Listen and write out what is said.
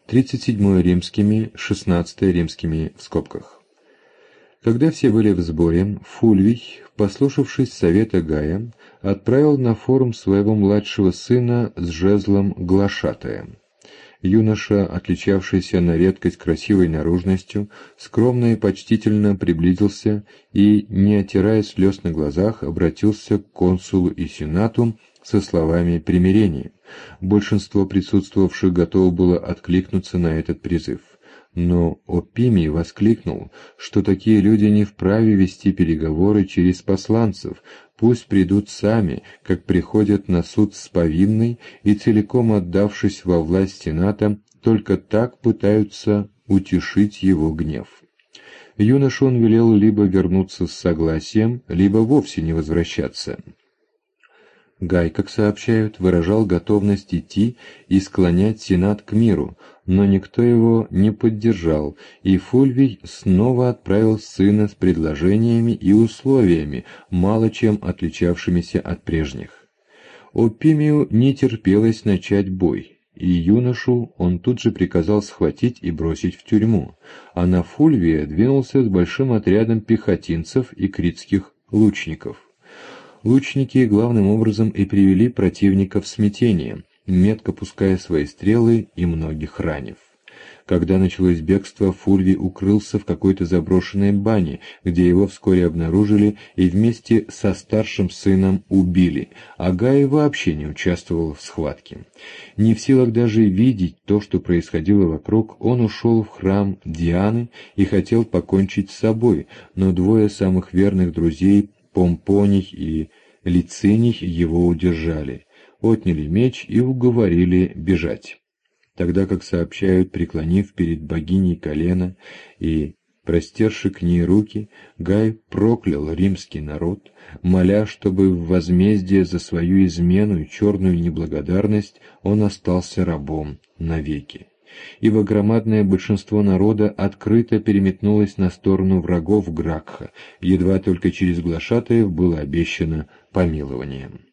37 римскими, 16 римскими в скобках. Когда все были в сборе, Фульвий, послушавшись совета Гая, отправил на форум своего младшего сына с жезлом глашатая. Юноша, отличавшийся на редкость красивой наружностью, скромно и почтительно приблизился и, не отирая слез на глазах, обратился к консулу и сенату со словами примирения. Большинство присутствовавших готово было откликнуться на этот призыв. Но Опимий воскликнул, что такие люди не вправе вести переговоры через посланцев, пусть придут сами, как приходят на суд с повинной, и, целиком отдавшись во власть сената, только так пытаются утешить его гнев. Юношу он велел либо вернуться с согласием, либо вовсе не возвращаться. Гай, как сообщают, выражал готовность идти и склонять сенат к миру, но никто его не поддержал, и Фульвий снова отправил сына с предложениями и условиями, мало чем отличавшимися от прежних. Опимию не терпелось начать бой, и юношу он тут же приказал схватить и бросить в тюрьму, а на Фульвия двинулся с большим отрядом пехотинцев и критских лучников. Лучники главным образом и привели противника в смятение, метко пуская свои стрелы и многих ранив. Когда началось бегство, Фульвий укрылся в какой-то заброшенной бане, где его вскоре обнаружили и вместе со старшим сыном убили, а Гай вообще не участвовал в схватке. Не в силах даже видеть то, что происходило вокруг, он ушел в храм Дианы и хотел покончить с собой, но двое самых верных друзей, Помпоний и Лициний, его удержали, отняли меч и уговорили бежать. Тогда, как сообщают, преклонив перед богиней колено и простерши к ней руки, Гай проклял римский народ, моля, чтобы в возмездие за свою измену и черную неблагодарность он остался рабом навеки. Ибо громадное большинство народа открыто переметнулось на сторону врагов Гракха, едва только через глашатаев было обещано помилование.